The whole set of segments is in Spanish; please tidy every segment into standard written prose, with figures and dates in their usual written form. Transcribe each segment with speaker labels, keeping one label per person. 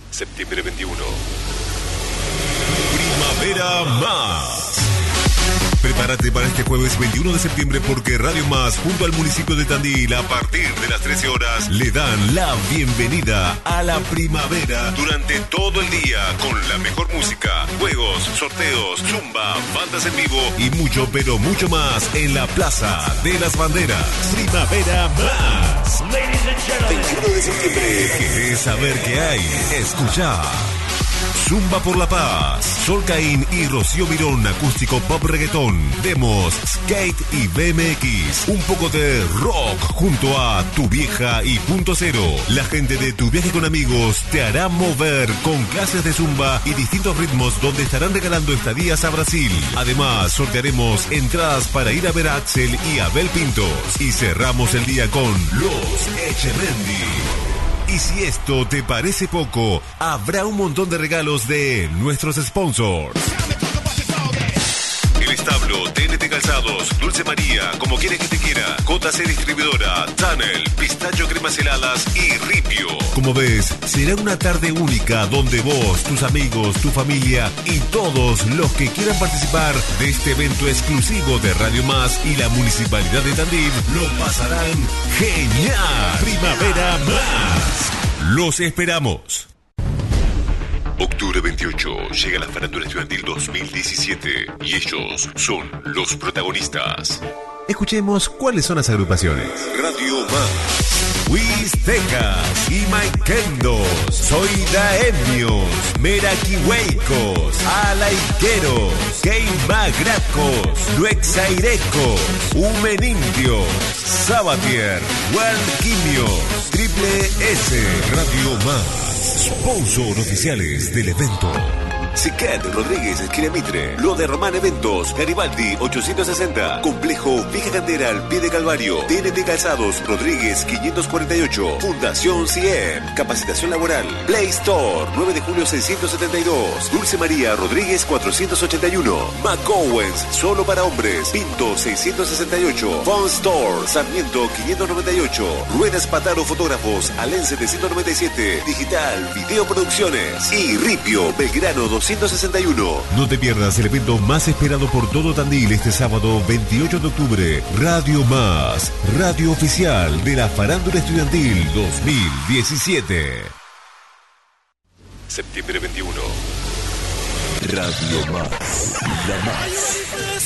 Speaker 1: Septiembre 21.
Speaker 2: Primavera Más. Prepárate para este jueves 21 de septiembre porque Radio Más, junto al municipio de Tandil, a partir de las 13 horas, le dan la bienvenida a la primavera durante todo el día con la mejor música, juegos, sorteos, zumba, bandas en vivo y mucho, pero mucho más en la Plaza de las Banderas. Primavera Más. 21 de septiembre. ¿Querés saber qué hay? Escuchá. Zumba por la Paz, Sol Caín y Rocío Mirón, acústico pop reggaetón, demos, skate y BMX, un poco de rock junto a Tu Vieja y Punto Cero. La gente de Tu Viaje con Amigos te hará mover con clases de zumba y distintos ritmos donde estarán regalando estadías a Brasil. Además, sortearemos entradas para ir a ver a Axel y Abel Pintos. Y cerramos el día con Los Echeverri. Y si esto te parece poco, habrá un montón de regalos de nuestros sponsors. El Establo, TNT Calzados, Dulce María, Como Quieres que Te Quiera, JC Distribuidora, Tunnel, Pistacho Cremas Heladas y Ripio. Como ves, será una tarde única donde vos, tus amigos, tu familia y todos los que quieran participar de este evento exclusivo de Radio Más y la Municipalidad de Tandil lo pasarán genial. Primavera Más. Los esperamos. Octubre 28 llega la Farándula Estudiantil 2017 y ellos son los protagonistas. Escuchemos cuáles son las agrupaciones. Radio Más, Huistecas y Maikendos, Soy Daemios, Meraquihueicos, Alaiqueros, Queimagracos, Luexairecos, Humenindios, Sabatier, Hualquimios, Triple S, Radio Más, sponsor oficiales del evento. Siquet Rodríguez, esquina Mitre, Lo de Román Eventos, Garibaldi 860, Complejo Vieja Cantera al pie de Calvario, TNT Calzados Rodríguez 548, Fundación CIEM, Capacitación Laboral, Play Store 9 de julio 672, Dulce María Rodríguez 481, McOwens solo para hombres, Pinto 668, Fun Store Sarmiento 598, Ruedas Pataro Fotógrafos, Alén 797, Digital Video Producciones y Ripio Belgrano 261. No te pierdas el evento más esperado por todo Tandil este sábado 28 de octubre. Radio Más, radio oficial de la Farándula Estudiantil 2017.
Speaker 1: Septiembre 21.
Speaker 2: Radio Más, la más.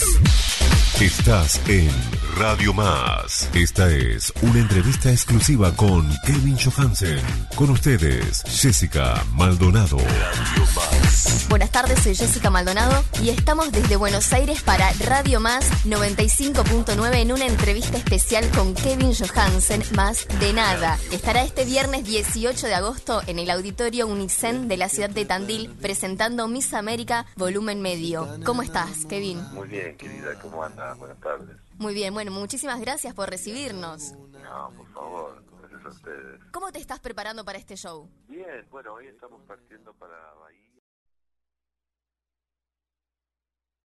Speaker 2: Estás en Radio Más. Esta es una entrevista exclusiva con Kevin Johansen. Con ustedes, Jessica Maldonado. Radio Más.
Speaker 3: Buenas tardes, soy Jessica Maldonado y estamos desde Buenos Aires para Radio Más 95.9 en una entrevista especial con Kevin Johansen, Más de Nada. Estará este viernes 18 de agosto en el Auditorio Unicen de la ciudad de Tandil presentando Miss América Volumen Medio. ¿Cómo estás, Kevin?
Speaker 4: Muy bien, querida, ¿cómo andas? Buenas tardes.
Speaker 3: Muy bien, bueno, muchísimas gracias por recibirnos.
Speaker 4: No, por favor, gracias a ustedes.
Speaker 3: ¿Cómo te estás preparando para este show?
Speaker 4: Bien, bueno, hoy estamos partiendo para Bahía.